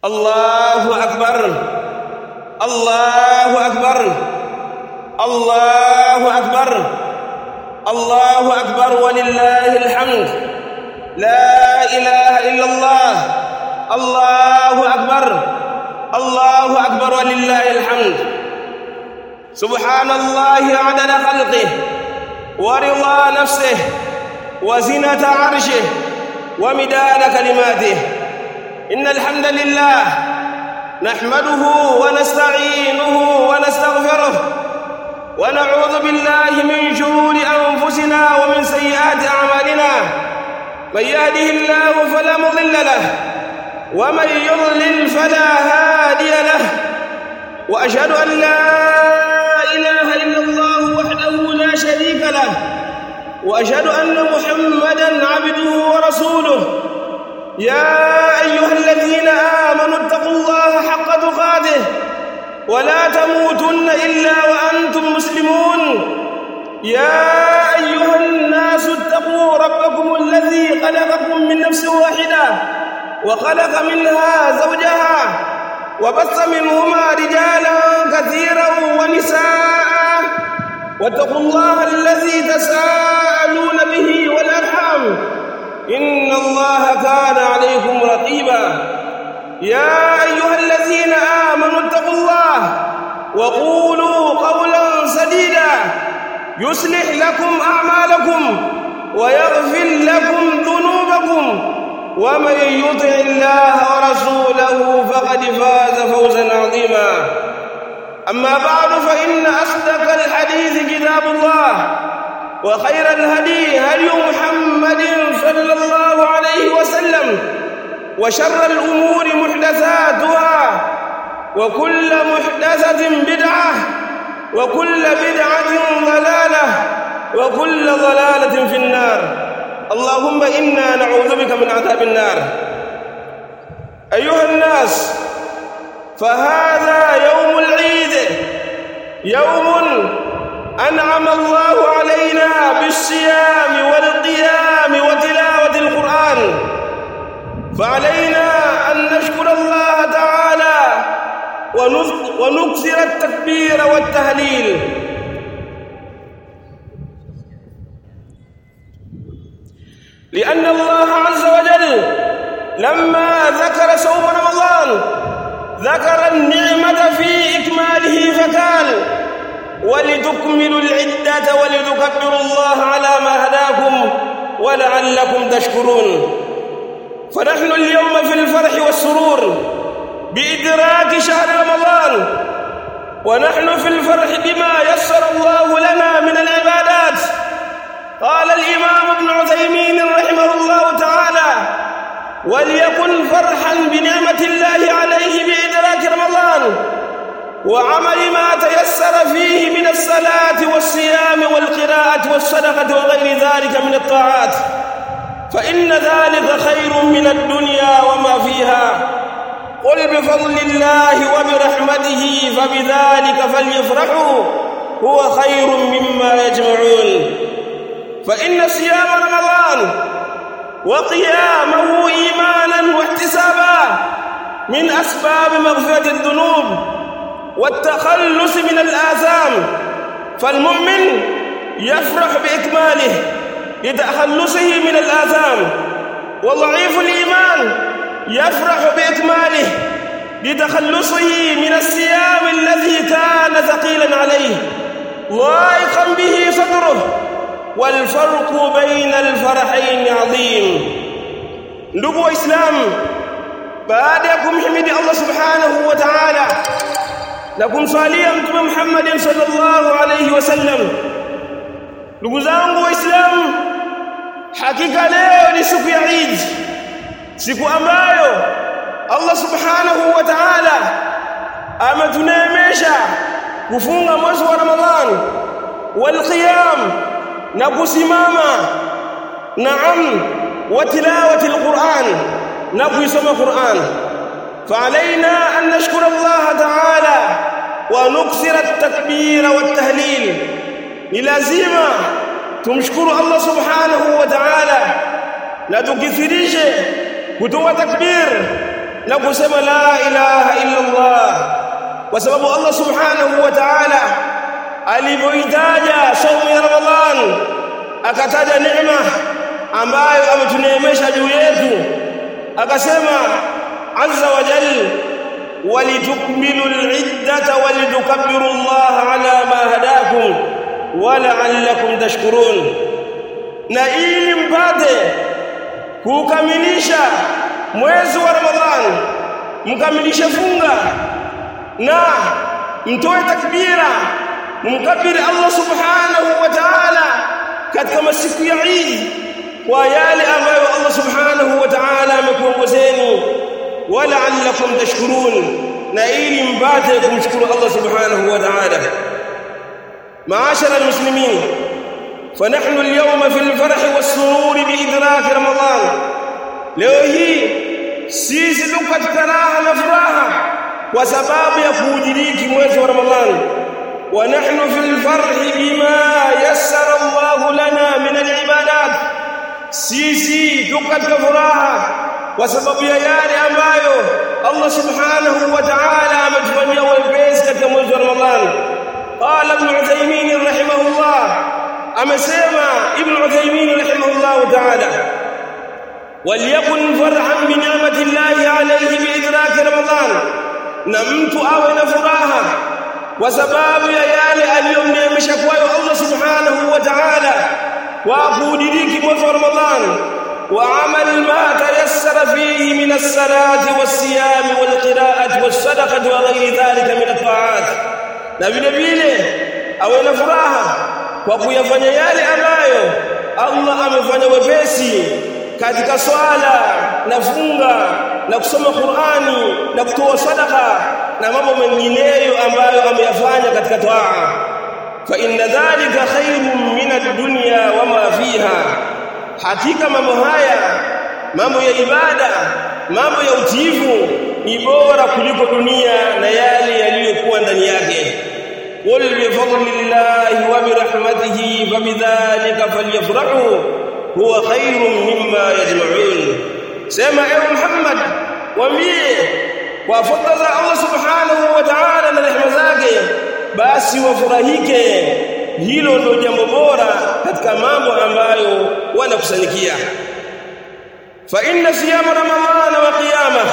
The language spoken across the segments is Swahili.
الله أكبر الله أكبر الله أكبر الله أكبر ولله الحمد. لا إله إلا الله. الله أكبر الله أكبر ولله الحمد. سبحان الله عدد خلقه ورضا نفسه وزنة عرشه ومداد كلماته. إن الحمد لله نحمده ونستعينه ونستغفره ونعوذ بالله من شرور أنفسنا ومن سيئات أعمالنا. من يهده الله فلا مضل له ومن يضلل فلا هادي له. وأشهد أن لا إله إلا الله وحده لا شريك له وأشهد أن محمدًا عبده ورسوله. يا أيها الذين آمنوا اتقوا الله حق تقاته ولا تموتن إلا وأنتم مسلمون. يا أيها الناس اتقوا ربكم الذي خلقكم من نفس واحدة وخلق منها زوجها وبث منهما رجالا كثيرا ونساء واتقوا الله الذي تساءلون به والأرحام إن الله كان عليكم رقيبا. يا أيها الذين آمنوا اتقوا الله وقولوا قولا سديدا يصلح لكم أعمالكم ويغفر لكم ذنوبكم ومن يطع الله ورسوله فقد فاز فوزا عظيما. أما بعد فإن أصدق الحديث كتاب الله وخير الهدي هدي محمد صلى الله عليه وسلم وشر الأمور محدثاتها وكل محدثة بدعة وكل بدعة ضلالة وكل ضلالة في النار. اللهم إنا نعوذ بك من عذاب النار. أيها الناس، فهذا يوم العيد، يوم أنعم الله علينا بالصيام والقيام وتلاوة القرآن، فعلينا أن نشكر الله تعالى ونكثر التكبير والتهليل. لأن الله عز وجل لما ذكر صوم رمضان ذكر النعمة في إكماله فقال: ولتكملوا العدة ولتكبروا الله على ما هداكم ولعلكم تشكرون. فنحن اليوم في الفرح والسرور بإدراك شهر رمضان، ونحن في الفرح بما يسر الله لنا من العبادات. قال الإمام ابن عثيمين رحمه الله تعالى: وليكن فرحا بنعمة الله عليه بإدراك رمضان وعمل ما تيسر فيه من الصلاة والصيام والقراءة والصدقة وغير ذلك من الطاعات، فإن ذلك خير من الدنيا وما فيها. قل بفضل الله وبرحمته فبذلك فليفرحوا هو خير مما يجمعون. فإن صيام رمضان وقيامه إيمانا واحتسابا من أسباب مغفرة الذنوب والتخلص من الآثام، فالمؤمن يفرح بإكماله لتخلصه من الآثام، وضعيف الإيمان يفرح بإكماله لتخلصه من الصيام الذي كان ثقيلا عليه ضائقا به صدره. والفرق بين الفرحين عظيم. ndugu waislamu, baada ya kumhimidi Allah subhanahu wa ta'ala na kumsalia mtume Muhammad sallallahu alayhi wasallam, ndugu zangu waislamu, hakika leo ni siku ya Eid, siku ambayo Allah subhanahu wa ta'ala ametuneemesha kufunga mwezi wa Ramadhan wal qiyam na kusimama wa tilawati alquran na kuisoma Qur'an. فعلينا أن نشكر الله تعالى ونكثر التكبير والتهليل. لازم tumshukuru Allah subhanahu wa ta'ala na tukithirishe kutoa takbir na kusema la ilaha illa Allah, kwa sababu Allah subhanahu wa ta'ala alipoitaja saumu ya Ramadhan akataja neema ambayo ametuneemesha juu yetu, akasema azza wa jalla walitukmilu al-iddata walitukabbiru Allah ala ma hadakum wa la'allakum tashkurun, na ili mpate kukamilisha mwezi wa Ramadhani, mkamilishe funga na mtoe takbira, mkabiri Allah subhanahu wa ta'ala katika masiku ya Eid kwa yale ambayo Allah subhanahu wa ta'ala amekuongozeni, wa la'allakum tashkurun, na ili mpate kumshukuru Allah subhanahu wa ta'ala. Ma'ashara almuslimin, فنحن اليوم في الفرح والسرور بإدراك رمضان. leo hii sisi tuko katika raha na furaha kwa sababu ya kuudiriki mwezi wa Ramadhani. Wa nahnu fil farhi bima yassara Allah lana min al-ibadat, sisi tuko katika furaha kwa sababu ya yale ambayo Allah subhanahu wa ta'ala ametufanyia wepesi katika mwezi wa Ramadhani. Qala Ibn Uthaymeen rahimahullah, amesema Ibn Uthaymeen rahimahullah ta'ala, waliyakun farhan bi ni'mati llahi alayhi bi idraki Ramadhan, na mtu awe na furaha kwa sababu ya yale aliyomneemesha kwayo Allah subhanahu wa ta'ala wa kudiriki mwezi wa Ramadhan, wa amal ma tayassara fihi min as-salati was-siyam wal-qira'ati was-sadaqati wa ghayri dhalika min at-ta'at, na vile vile awe na furaha kwa kuyafanya yale ambayo Allah amefanya wepesi katika swala na funga na kusoma Qur'ani na kutoa sadaka na mambo mengineyo ambayo ameyafanya katika toaa. Fa inna dhalika khairun min ad-dunya wama fiha, hakika mambo haya, mambo ya ibada, mambo ya utiifu ni bora kuliko dunia na yale yaliyokuwa ndani yake. قل بفضل الله وبرحمته فبذلك فليفرحوا هو خير مما يجمعون. سمع يا محمد وambie kwa fadhila za Allah subhanahu wa ta'ala na rehema zake basi wafurahike, hilo ndio jambo bora katika mambo ambayo wanakusanyikia. Fa inna siyama ramadhana wa qiyamah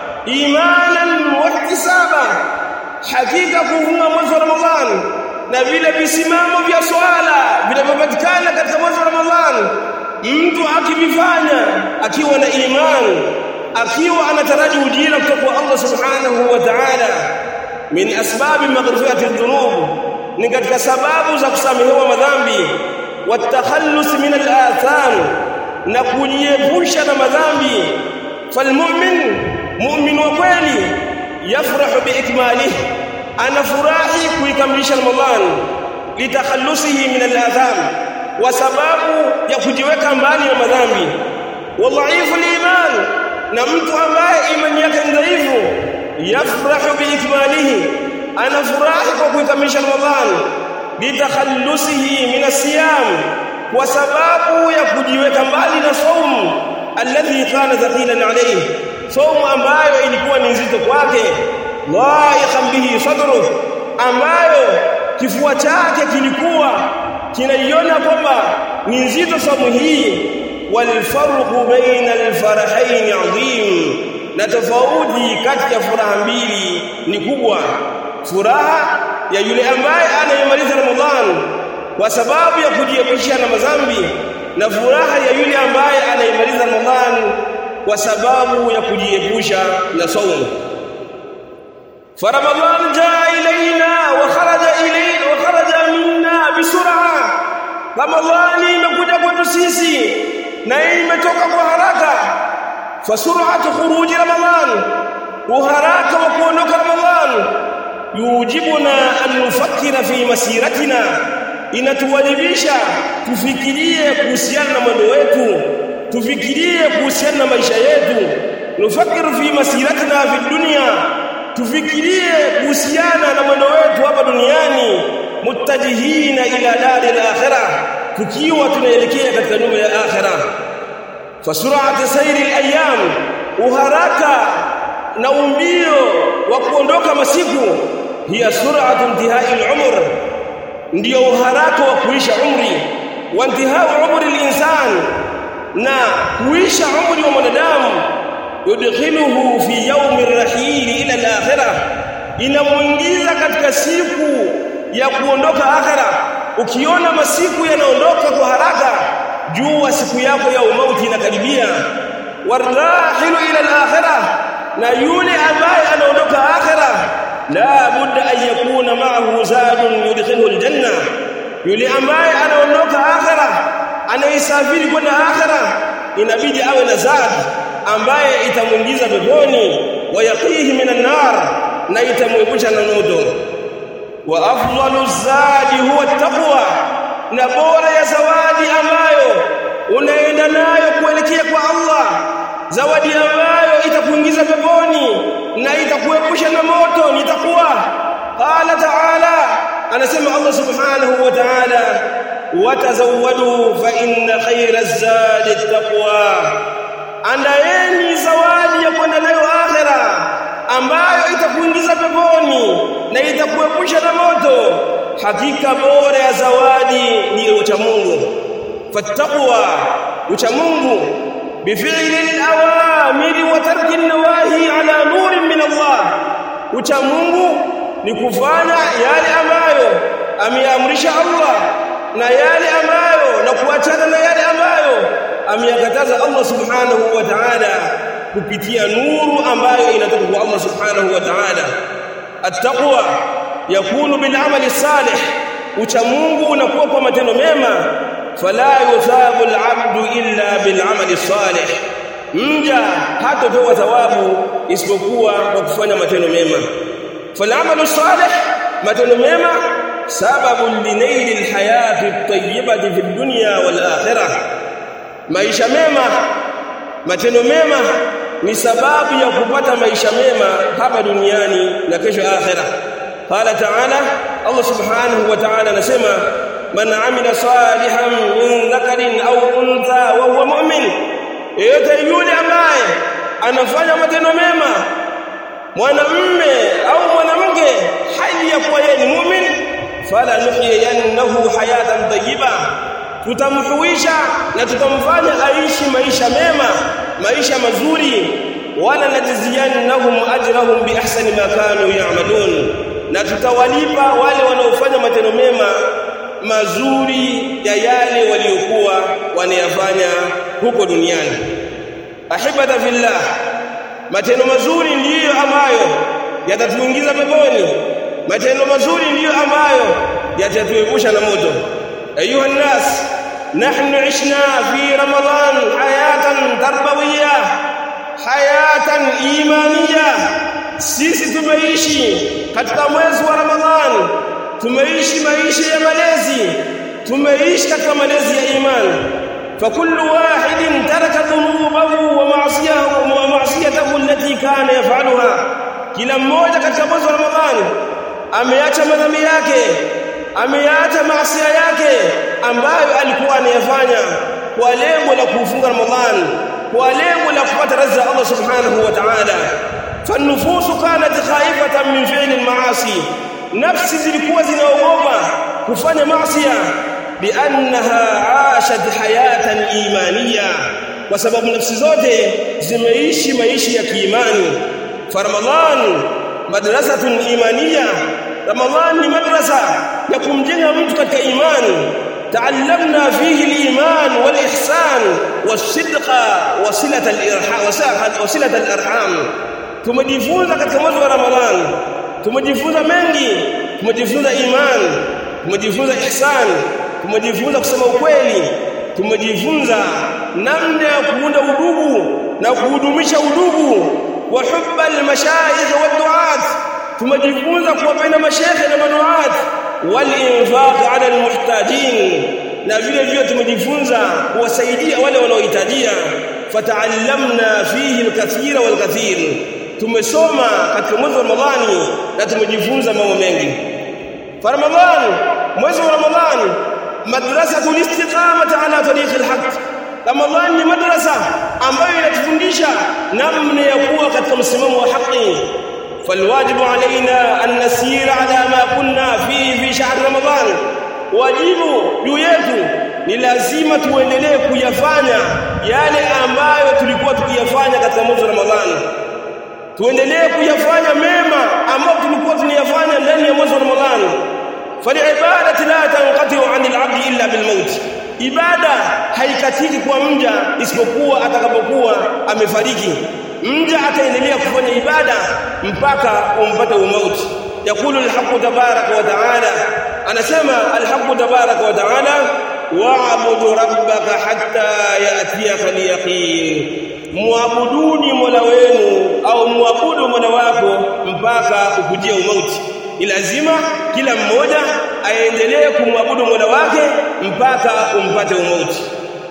imanan wa ihtisaban, hakika kufunga mwezi wa Ramadhani na vile visimamo vya swala vinavyopatikana katika mwezi wa Ramadhani, mtu akivifanya akiwa na imani, akiwa anataraji ujira kutoka kwa Allah subhanahu wa ta'ala, min asbabi maghfirati dhunub, ni katika sababu za kusamehewa madhambi, watakhallus min al-atham, na kujiepusha na madhambi. Falmu'min, mu'min wa kweli, yafrahu biikmalihi, anafurahi kuikamilisha Ramadhan, litakhallusihi min al-atham, wa sababu ya kujiweka mbali na madhambi. Wadhaifu al-iman, na mtu ambaye imani yake ni dhaifu, yafrahu biikmalihi, anafurahi kwa kuikamilisha Ramadhan, litakhallusihi min as-siyam, kwa sababu ya kujiweka mbali na saumu alladhi kana thaqilan alayhi, saumu ambayo ilikuwa ni nzito kwake, dhaiqan bihi sadruh, ambayo kifua chake kilikuwa kinaiona kwamba ni nzito saumu hii. Walfarqu baina alfarahain adhim, na tofauti kati ya furaha mbili ni kubwa. Furaha ya yule ambaye anaimaliza Ramadhan kwa sababu ya kujiepusha na madhambi, na furaha ya yule ambaye anaimaliza Ramadhan kwa sababu ya kujiepusha na saumu. Ramadhan jaa ilaina wa kharaja minna bisur'a, Ramadhani imekuja kwetu sisi na imetoka kwa haraka. Fasur'atu khuruji Ramadhan, uharaka wa kuondoka Ramadhan, yujibuna an nufakkira fi masiratina, inatuwajibisha tufikirie kuhusiana na mwendo wetu, tufikirie kuhusiana na maisha yetu. Nufakiru fi masiratina fi dunya, tufikirie kuhusiana na mwendo wetu hapa duniani. Muttajihina ila daril akhirah, tukiwa tunaelekea katika nyumba ya akhirah. Fasur'at sayri al-ayyam, uharaka na umbio wa kuondoka masiku, hiya sur'atu intihai al-umr, ndio uharaka wa kuisha umri, wa intihai umri al-insan, na kuisha umri wa mwanadamu, yudkhiluhu fi yawmi ar-rahil ila al-akhirah, inamuingiza katika siku ya kuondoka akhira. Ukiona masiku yanaondoka kwa haraka, jua siku yako ya umauti inakaribia. Warahilu ila al-akhirah, na yule ambaye anaondoka akhira, la budda an yakuna ma'ahu zadun yudkhiluhu al-janna. Yule ambaye anaondoka akhira, anayesafiri kwenda akhira, inabidi awe na zad ambaye itamuingiza peponi, wa yaqihi minan nar, na itamuepusha na moto. Wa afdalu zadi huwa taqwa, na bora ya zawadi ambayo unaenda nayo kuelekea kwa Allah, zawadi ambayo itakuingiza peponi na itakuepusha na moto ni taqwa. Qala ta'ala, anasema Allah subhanahu wa ta'ala, watazawwadu fa inna khayra zadi taqwa, andaeni zawadi ya kwenda nayo akhira ambayo itakuingiza peponi na itakuepusha na moto. Hakika bora ya zawadi ni ucha Mungu. Fattaqwa, ucha Mungu, bifi'li al-awamiri wa tarki an-nawahi ala nurin min Allah. Ucha Mungu ni kufanya yale ambayo ameamrisha Allah na yale ambayo, na kuachana na yale ambayo ameyakataza Allah subhanahu wa ta'ala, kupitia nuru ambayo inatoka kwa Allah subhanahu wa ta'ala. At-taqwa yakunu bil amali salih, ucha Mungu unakuwa kwa matendo mema. Fala yuthabu al-'abdu illa bil amali salih, mja hatapewa thawabu isipokuwa kwa kufanya matendo mema. Fal amalu salih, matendo mema, sababu linaili al-hayati at-tayyibati fi dunya wal akhirah. Maisha mema, matendo mema ni sababu ya kupata maisha mema hapa duniani na kesho akhira. Qala ta'ala, Allah subhanahu wa ta'ala anasema, man amila salihan min dhakarin aw untha wa huwa mu'min, yeyote yule ambaye anafanya matendo mema, mwanamume au mwanamke, hali ya kuwa yeye ni mu'min, fala nuhyiyannahu hayatan tayyiba, tutamhuisha na tutamfanya aishi maisha mema, maisha mazuri. Wala najziyannahum ajrahum bi ahsani ma kanu ya'malun, na tutawalipa wale wanaofanya matendo mema mazuri ya yale waliokuwa wanayafanya huko duniani. Ahibata fillah, matendo mazuri ndiyo ambayo yatatuingiza peponi, matendo mazuri ndiyo ambayo yatatuepusha na moto. أيها الناس، نحن عشنا في رمضان حياة تربوية، حياة إيمانية. Sisi tumeishi katika mwezi wa Ramadhani, tumeishi maisha ya malezi, tumeishi katika malezi ya imani. Fakullu wahidin taraka dhunubahu wa ma'siyatahu allati kana yaf'aluha, kila mmoja katika mwezi wa Ramadhani ameacha madhambi yake, ameacha maasi yake ambayo alikuwa anayafanya kwa lengo la kufunga Ramadhani, kwa lengo la kupata radhi Allah subhanahu wa ta'ala. Fanufusu kanat khaifatan min fi'li al-ma'asi, nafsi zilikuwa zinaogopa kufanya maasi, biannaha 'ashat hayatan imaniya, kwa sababu nafsi zote zimeishi maisha ya kiimani. Fa Ramadhan madrasatun imaniya, Ramadhan ni madrasa ya kumjenga mtu katika imani. Taallamna fihi al-iman wal-ihsan was-sidqa wa silat al-arham. Tumejifunza katika mwezi wa Ramadhan, tumejifunza mengi, tumejifunza iman, tumejifunza ihsan, tumejifunza kusema ukweli, tumejifunza namna ya kuunda udugu na kuhudumisha udugu, wa hubba al-mashayikh wad-du'at, tumejifunza kuwapenda mashekhe na maduat, wal-infaq 'ala al-muhtajin, na vile vile tumejifunza kuwasaidia wale wanaohitajia. Fata'allamna fihi al-kathira wal-kathir, tumesoma katika mwezi wa Ramadhani na tumejifunza mambo mengi. Fa Ramadhan, mwezi wa Ramadhani, madrasatul istiqamati ala tariq al-haq, Ramadhani ni madrasa ambayo inatufundisha namna ya kuwa katika msimamo wa haki. Falwajibu alaina an nasira ala ma kunna fi shahr Ramadhan, wajibu juu yetu ni lazima tuendelee kuyafanya yale ambayo tulikuwa tukiyafanya katika mwezi wa Ramadhani. Tuendelee kuyafanya mema ambayo tulikuwa tunayafanya ndani ya mwezi wa Ramadhani. Falibadatu la tanqati'u 'anil 'abdi illa bil maut, ibada haikatiki kwa mja isipokuwa atakapokuwa amefariki. Mja ataendelea kufanya ibada mpaka umpate umauti. Yakulu al-haqqu tabaraka wa ta'ala, anasema al-haqqu tabaraka wa ta'ala, wa'budu rabbaka hatta ya'tiyaka al-yaqin, muabuduni mola wenu au muabudu mola wako mpaka ukujie umauti. Ni lazima kila mmoja aendelee kumwabudu mola wake mpaka umpate umauti.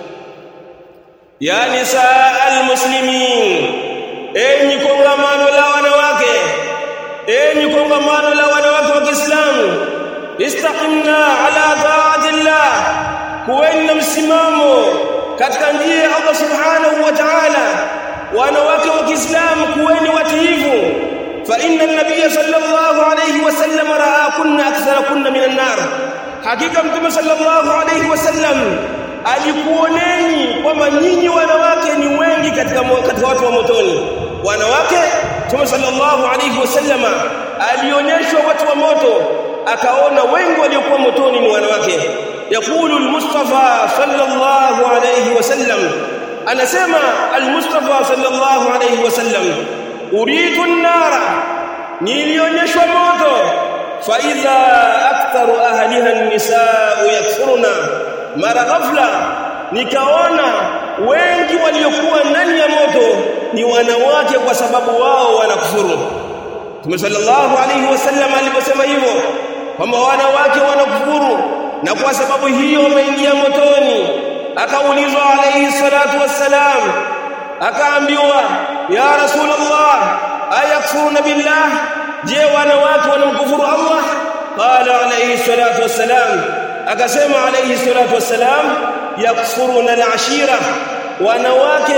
Ya nisaa al-muslimin, enyi kongamano la wanawake, enyi kongamano la wanawake wa Kiislamu, istaqimna ala ta'atillah, kuweni na msimamo katika njia ya Allah subhanahu wa ta'ala. Wanawake wa Kiislamu kuweni watiifu, fa inna an-nabiy sallallahu alayhi wasallam ra'akunna aktharakunna minan nar, hakika mtume sallallahu alayhi wasallam alikuoneni kwamba nyinyi wanawake ni wengi katika watu wa motoni. Wanawake, mtume sallallahu alayhi wasallam alionyeshwa watu wa moto, akaona wengi waliokuwa motoni ni wanawake. Yakulu al-Mustafa sallallahu alayhi wasallam, anasema al-Mustafa sallallahu alayhi wasallam, uritu an-nara, nilionyeshwa moto, fa idha aktharu ahliha an-nisaa yakfuruna, mara ghafla nikaona wengi waliokuwa ndani ya moto ni wanawake kwa sababu wao wanakufuru. Mtume sallallahu alayhi wasallam aliposema hivyo kwamba wanawake wanakufuru na kwa sababu hiyo wameingia motoni, akaulizwa alayhi salatu wassalam, akaambiwa ya Rasulullah, ayakfuruna billah, je wanawake wanamkufuru Allah? Qala alayhi salatu wassalam, akasema alayhi salatu wassalam, yakfuruna al-ashira, wanawake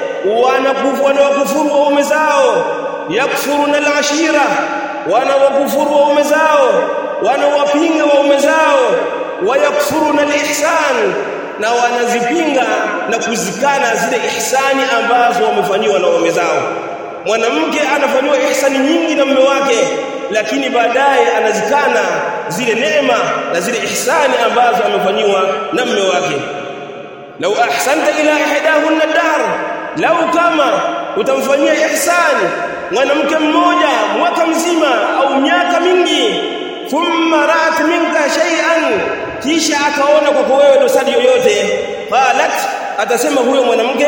wanakufuru waume zao. Yakfuruna al-ashira, wanawakufuru waume zao, wanawapinga waume zao. Wayakfuruna al-ihsan, na wanazipinga na kuzikana zile ihsani ambazo wamefanyiwa na waume zao. Mwanamke anafanyiwa ihsani nyingi na mume wake, lakini baadaye anazikana zile neema na zile ihsani ambazo amefanyiwa na mume wake. Lau ahsanta ila ihdahunna dar, lau kama utamfanyia ihsani mwanamke mmoja mwaka mzima au miaka mingi, thumma ra'at minka shay'an, kisha akaona kwako wewe dosari yoyote, qalat, atasema huyo mwanamke,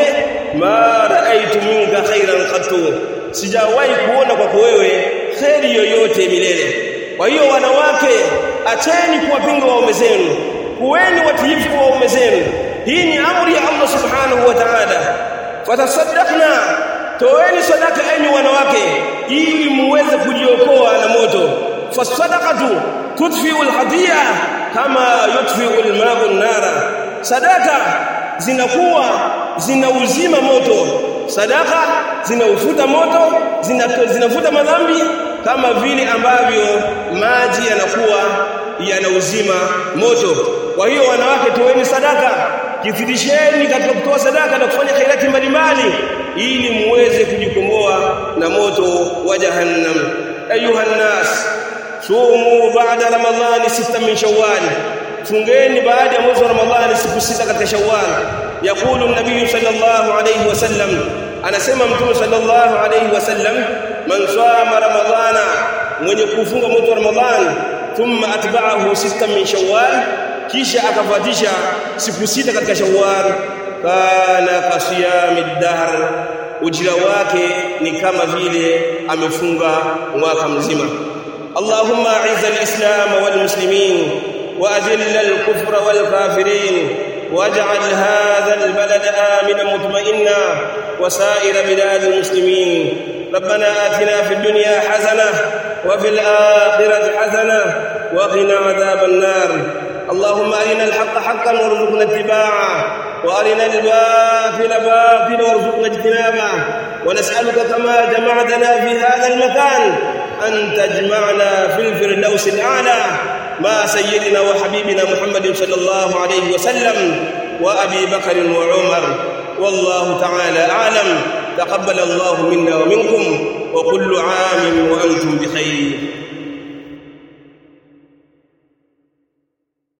ma ra'aytu minka khairan qattu, sijawahi kuona kwako wewe khairi yoyote milele. Kwa hiyo wanawake, acheni kuwapinga waume zenu, kuweni watiifu kwa waume zenu. Hii ni amri ya Allah subhanahu wa ta'ala. Fatasaddaqna, toeni sadaka enyi wanawake ili muweze kujiokoa na moto. Fasadaqatu tudfi'u al-hadiya kama yudfi'u al-ma'u an-nara, sadaka zinakuwa zinauzima moto, sadaka zinaufuta moto, zinafuta madhambi kama vile ambavyo maji yanakuwa yanauzima moto. Kwa hiyo wanawake, toeni sadaka, kifidisheni katika kutoa sadaka na kufanya khairati mbalimbali ili muweze kujikomboa na moto wa jahannam. Ayuha nas, sumu ba'da ramadhani 6 min shawwal, fungeni baada ya mwezi wa Ramadhani siku 6 katika Shawwal. Yakulu an-nabiy sallallahu alayhi wasallam, anasema mtume sallallahu alayhi wasallam, man sama ramadhana, mwenye kufunga mwezi wa Ramadhani, thumma atba'ahu 6 min Shawwal, kisha akafuatisha siku 6 katika Shawwal, kana kasiyamid dahr, ujira wake ni kama vile amefunga mwaka mzima. Allahumma a'izz al-islam wal muslimin وأذل الكفر والكافرين واجعل هذا البلد آمنا مطمئنا وسائر بلاد المسلمين. ربنا آتنا في الدنيا حسنة وفي الآخرة حسنة وقنا عذاب النار. اللهم أرنا الحق حقا وارزقنا اتباعه وأرنا الباطل باطلا وارزقنا اجتنابه ونسألك كما جمعتنا في هذا المكان أن تجمعنا في الفردوس الأعلى مع سيدنا وحبيبنا محمد صلى الله عليه وسلم وأبي بكر وعمر والله تعالى أعلم. تقبل الله منا ومنكم وكل عام وأنتم بخير.